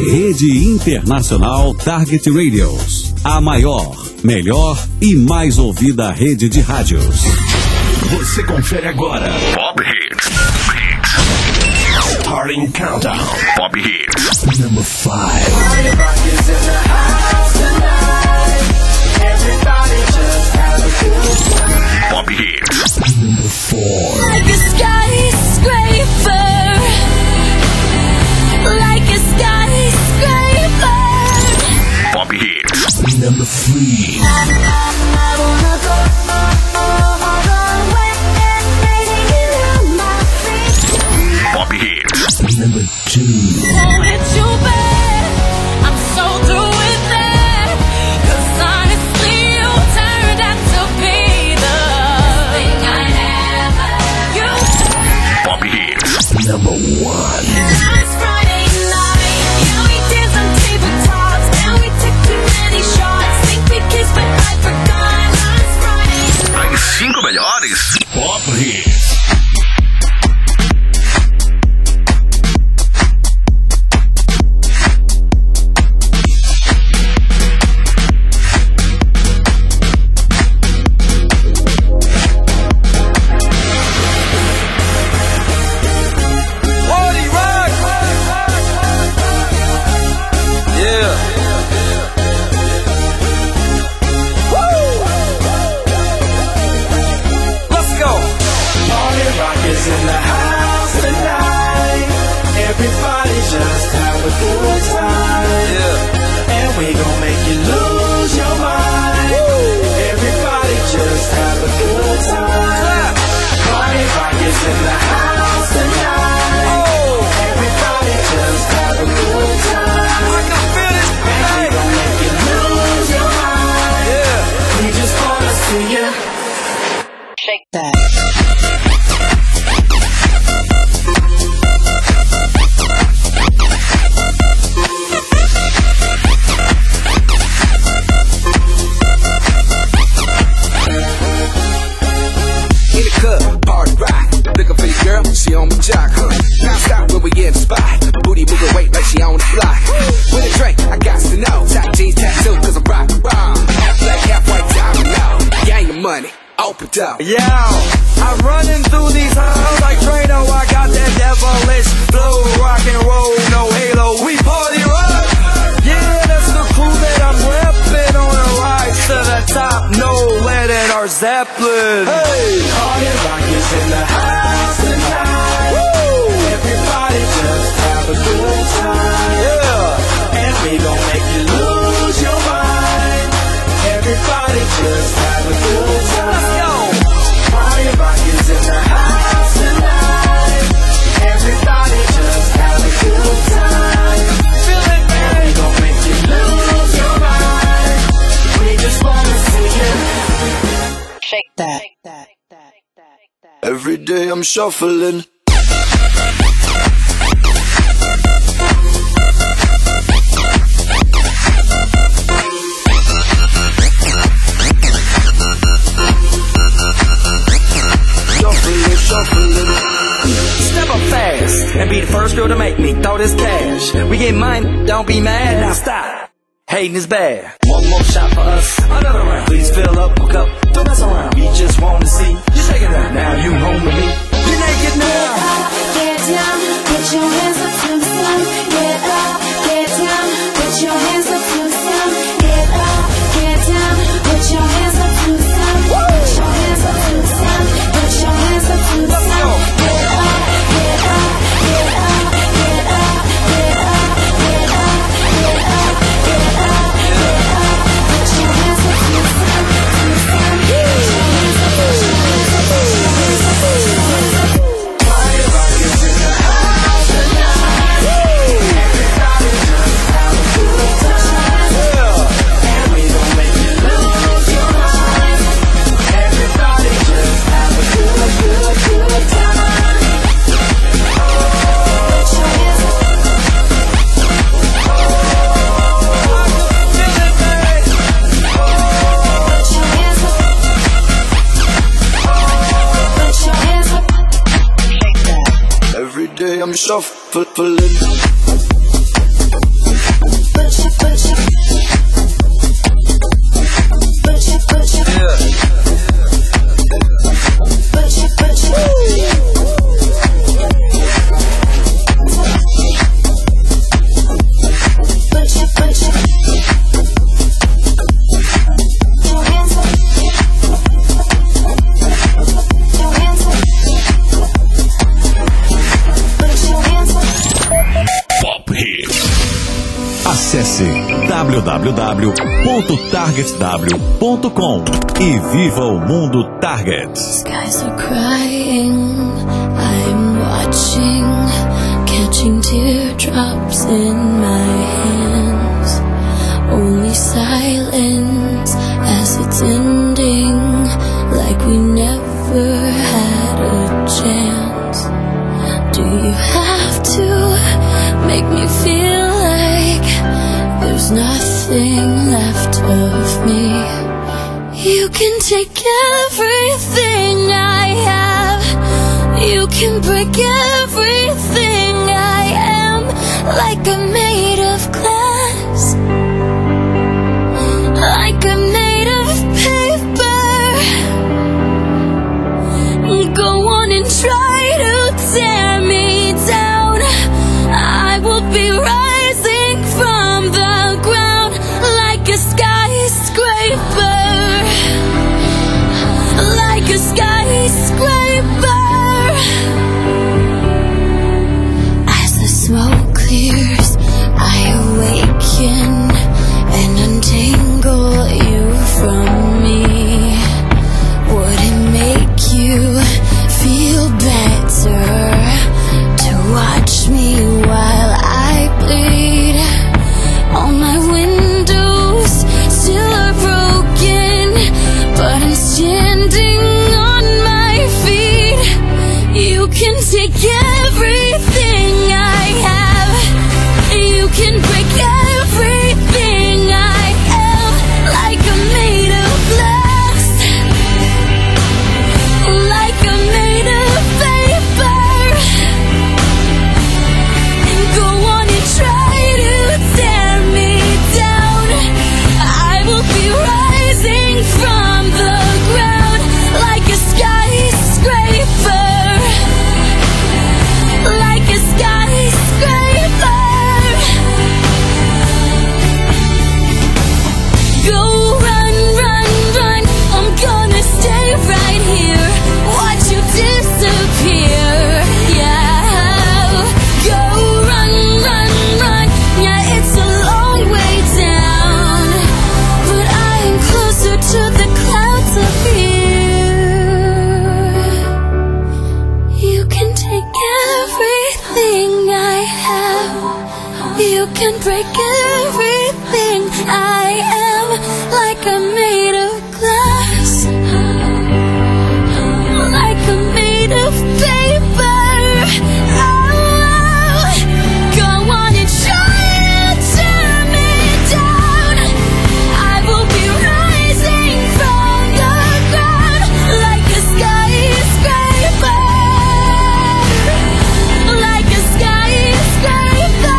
Rede Internacional Target Radios. A maior, melhor e mais ouvida rede de rádios. Você confere agora. Pop Hits. Starting Countdown. Pop Hits. Number 5. Pop Hits. Number 4. Like a skyscraper. Like a skyscraper. Pop Hits. Number 3. I wanna go all the way and raising you on my feet. Pop Hits. Number 2. Hold it too bad. I'm so through with that. 'Cause honestly, you turned out to be the thing I never used. Pop Hits. Number 1. Last Friday night, yeah, we did some tabletops, and we took too many shots. Think we kissed, but I forgot. Last Friday night. As 5 melhores. Pop Hits. Yeah, I'm running through these halls like Trano. I got that devilish flow, rock and roll, no halo. We party rock. Yeah, that's the crew that I'm repping on a rise to the top. No lead in our Zeppelin. Hey, party rock is in the house tonight. Woo! Everybody just have a good time. Yeah, and we gon' make you lose your mind. Everybody just have a good time. Let's go. Party rock is in the house tonight. Everybody just have a good time. Feel it, man. And we gon' make you lose your mind. We just wanna see you shake that. Every day I'm shuffling. Step up fast and be the first girl to make me throw this cash. We get money, don't be mad. Now stop. Hating is bad. One more shot for us, another round. Please fill up a cup, don't mess around. We just want to see you shake it out. Now you home with me. You naked now. Get down, put your hands up to the sun. Get up, get down, put your hands up to the sun. Get up, get down, put your hands up to the sun. Put your hands up to the sun. Put your hands up to the sun. Get up, get up, get up, get up, get up, get up, get up, get up, get up. Put your hands up to the sun, to the sun. Put your hands up, put your hands up, put your hands up, put your hands up. Party rock is in the house tonight. Everybody just have a good time. And we gon' make you lose your mind. Everybody just have a good time. Every day I'm shuffling. Acesse www.targetw.com e viva o mundo Target. Skies are crying, I'm watching, catching teardrops in my hands. Only silence as it's ending, like we never had a chance. Do you have to make me feel like there's nothing left of me? You can take everything I have, you can break everything I am, like I'm made of glass, like I'm made of paper. Go on and try to tear me down, I will be rising from the ground like a skyscraper, like a skyscraper. As the smoke clears, I awaken and untangle you from me. Would it make you feel better to watch me while I bleed? All my windows still are broken, but I'm standing on my feet. You can take everything I have, you can break everything I am, like I'm made of glass, like I'm made of paper. And go on and try to tear me down, I will be rising from the ground like a skyscraper, like a skyscraper. Go run, run, run, I'm gonna stay right here, watch you disappear. Yeah, go run, run, run, yeah, it's a long way down, but I am closer to the clouds up here. You can take everything I have, you can break everything I am, like I'm made of glass, like I'm made of paper. Oh, go on and try to tear me down, I will be rising from the ground like a skyscraper, like a skyscraper.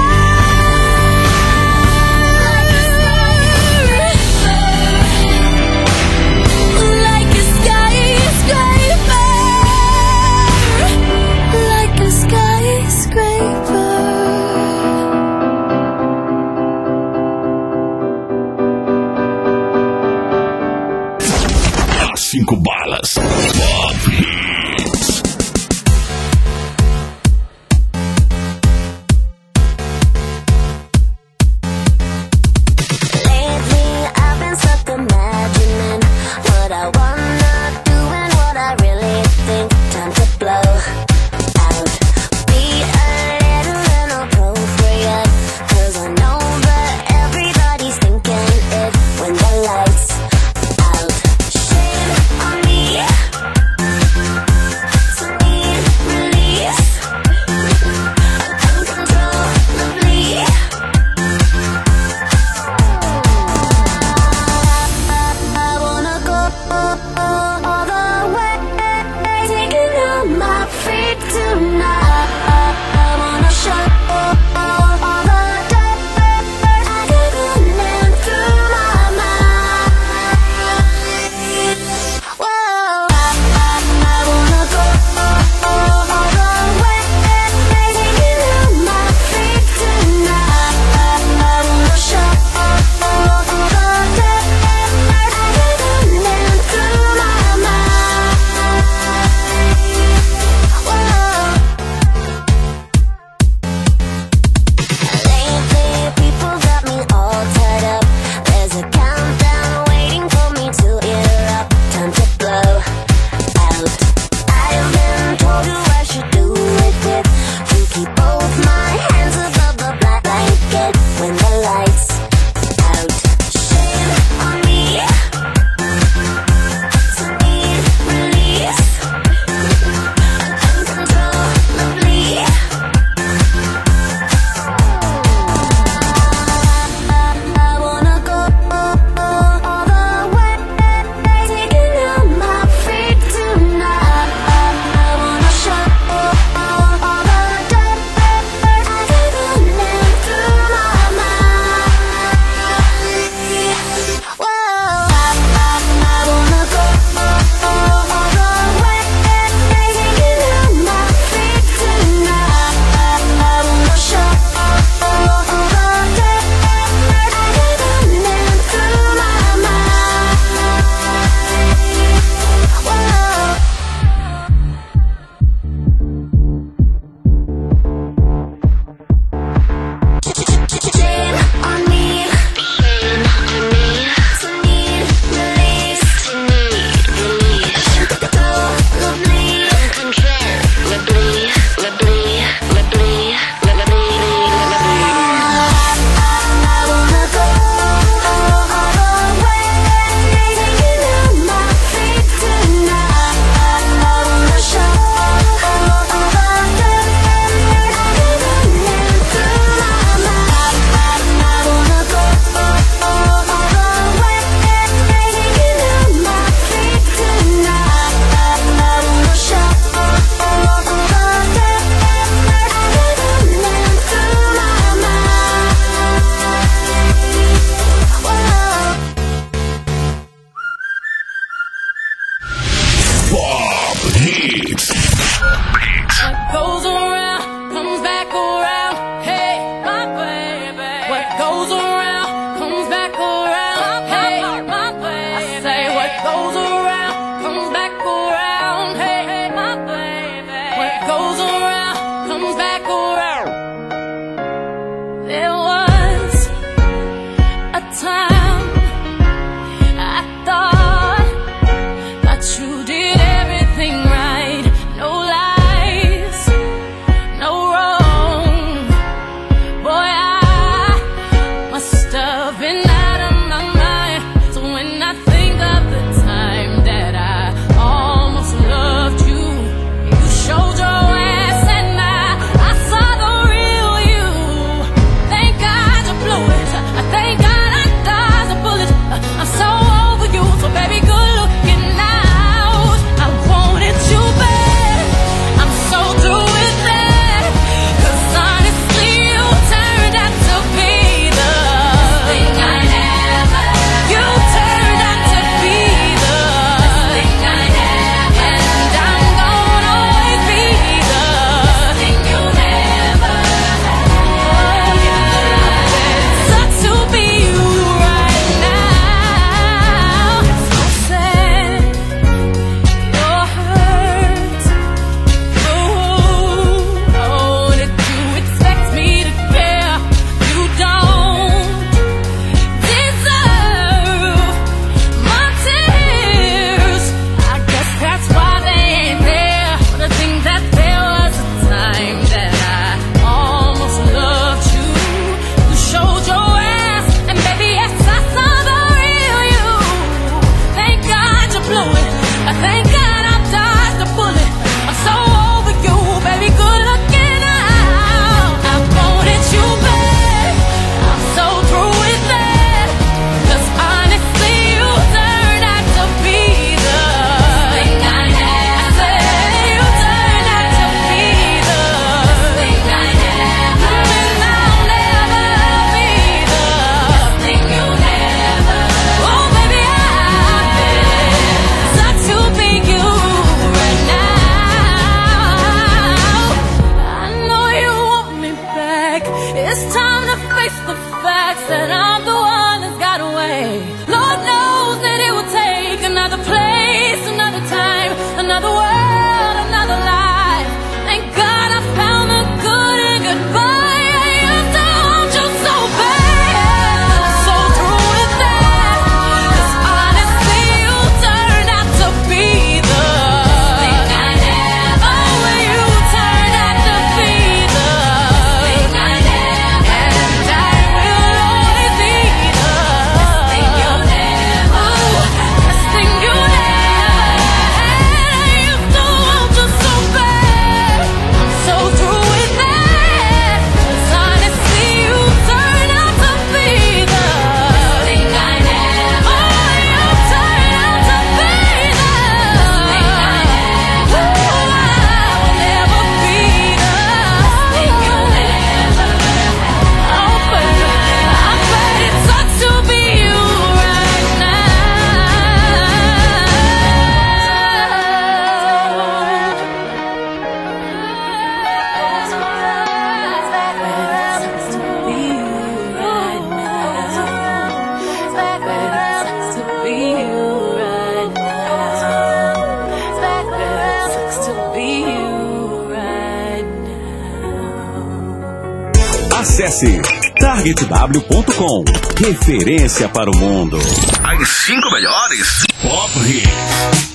Acesse targetw.com. Referência para o mundo. As 5 melhores Pop Hits.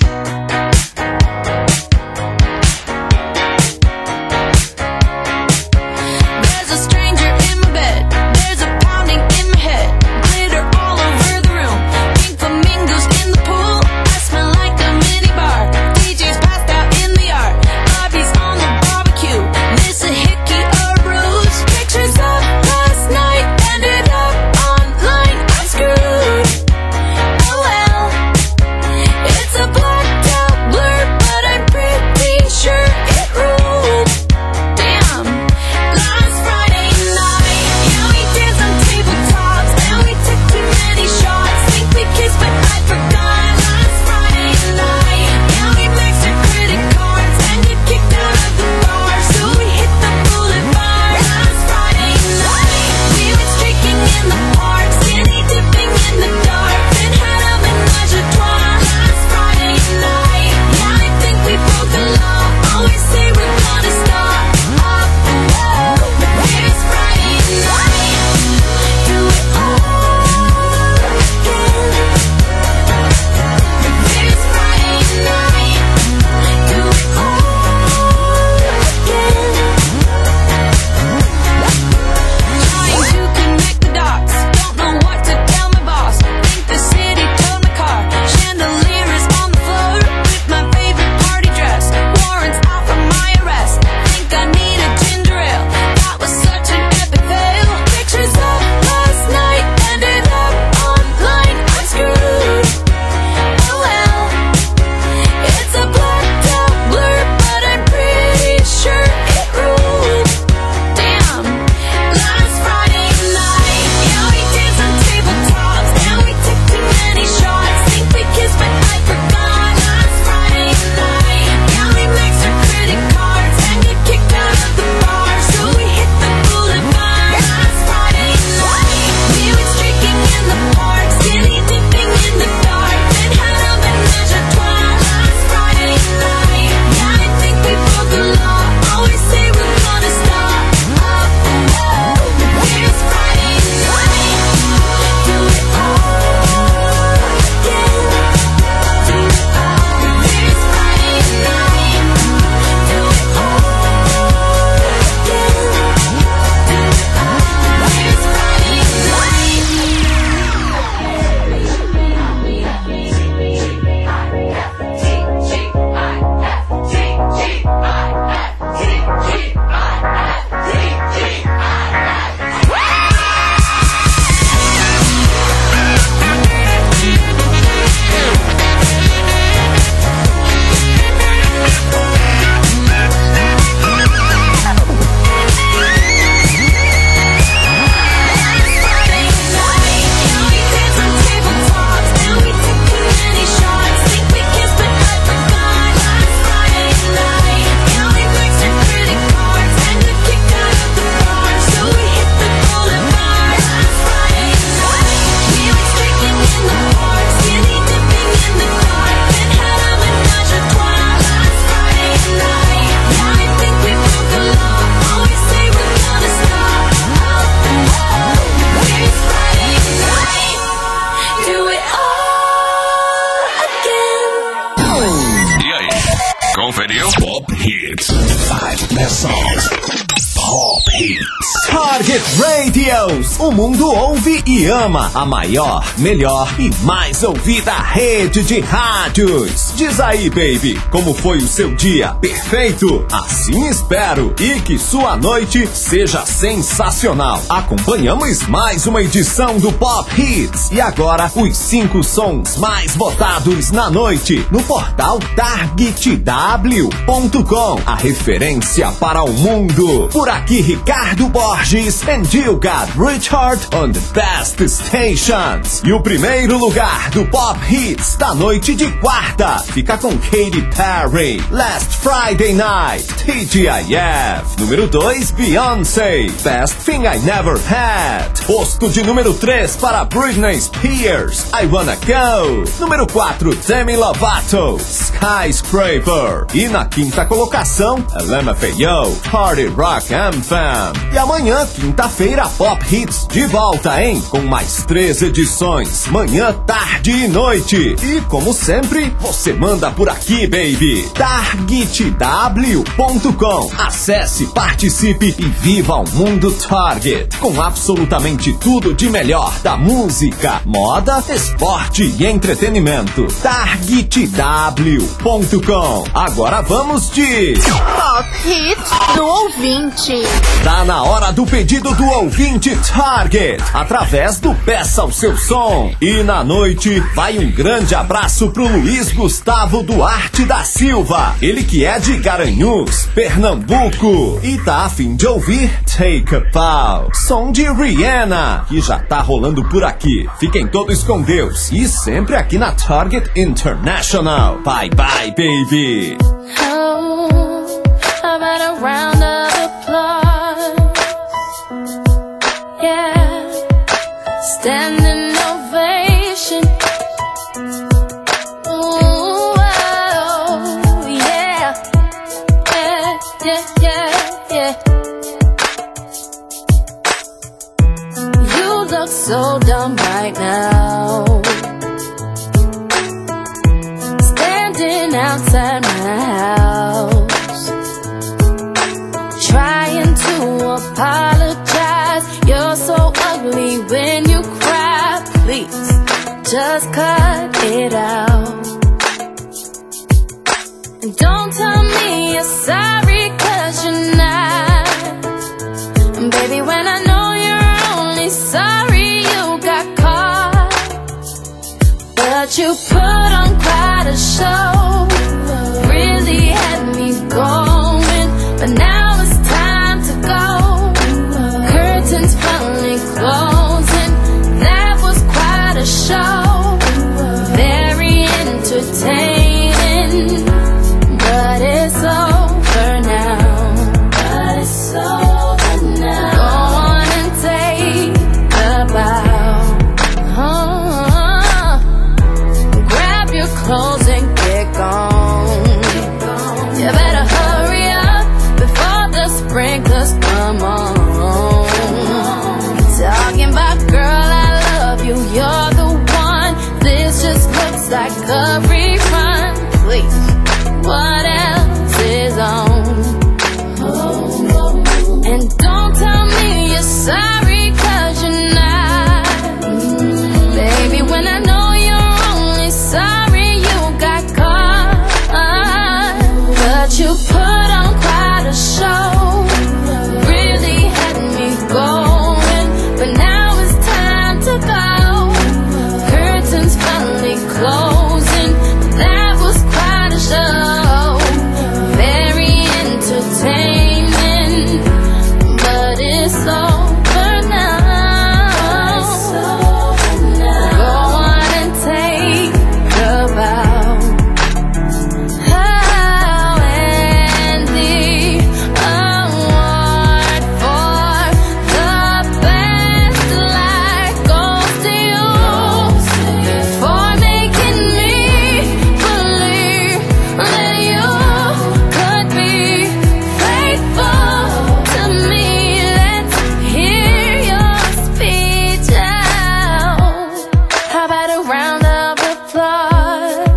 Conferiu? Pop Hits. 5 best songs. Pop Hits. Target Radios. O mundo ouve e ama. A maior, melhor e mais ouvida rede de rádios. Diz aí, baby, como foi o seu dia? Perfeito? Assim espero. E que sua noite seja sensacional. Acompanhamos mais uma edição do Pop Hits. E agora, os 5 sons mais votados na noite no portal targetw.com. A referência para o mundo. Por aqui, Ricardo Borges and you got Richard on the best stations. E o primeiro lugar do Pop Hits da noite de quarta fica com Katy Perry, Last Friday Night, TGIF. Número 2, Beyoncé, Best Thing I Never Had. Posto de número 3 para Britney Spears, I Wanna Go. Número 4, Demi Lovato, Skyscraper. E na quinta colocação, LMFAO, Party Rock Anthem. E amanhã, quinta-feira, Pop Hits de volta, hein? Com mais 3 edições, manhã, tarde e noite. E como sempre, você manda por aqui, baby. TargetW.com. Acesse, participe e viva o mundo Target. Com absolutamente tudo de melhor da música, moda, esporte e entretenimento. TargetW.com. Agora vamos de Pop Hits do ouvinte. Tá na hora do pedido do ouvinte Target, através do Peça o Seu Som. E na noite, vai um grande abraço pro Luiz Gustavo Duarte da Silva. Ele que é de Garanhuns, Pernambuco. E tá a fim de ouvir Take a Bow, som de Rihanna, que já tá rolando por aqui. Fiquem todos com Deus e sempre aqui na Target International. Bye bye, baby. Oh, how about a round of applause? Yeah, standing ovation. Ooh, oh, yeah, yeah, yeah, yeah, yeah. You look so dumb right now, standing outside my house, trying to apologize. You're so ugly when you cry. Please, just cut it out. And don't tell me you're sorry, 'cause you're not. And baby, when I know you're only sorry you got caught, but you put on quite a show, really had me going, but now it's time to go. Curtains finally closing, that was quite a show, very entertaining, but it's over now, but it's over now. Go on and take a bow. Grab your clothes and get gone. You better hurry up before the sprinklers come on. Talking about, girl, I love you, you're the one. This just looks like a rerun. Please, what else is on? And don't tell me you're sorry, 'cause you're not. Baby, when I know you're only sorry you got caught, but you put on quite a show, really had me going, but now it's time to go. Curtains finally closing, that was quite a show, very entertaining, but it's over now. Go on and take a bow. Oh, and the award for the best life goes to you, for making me believe that you could be faithful to me. Let's hear your speech out. How about a round of applause?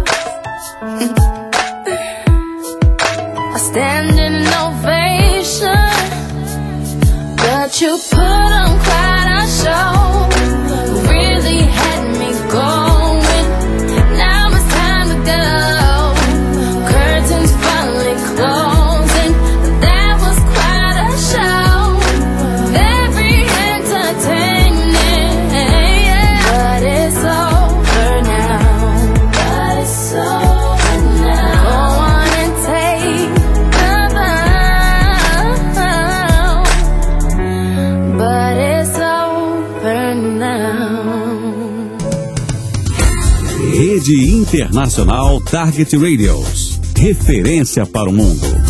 A standing ovation, but you put on quite a show, really had me going, now it's time to go. Curtains finally closing, that was quite a show, very entertaining, but it's over now, but it's over now. Go on and take a bow, but it's over Rede Internacional Target Radios. Referência para o mundo.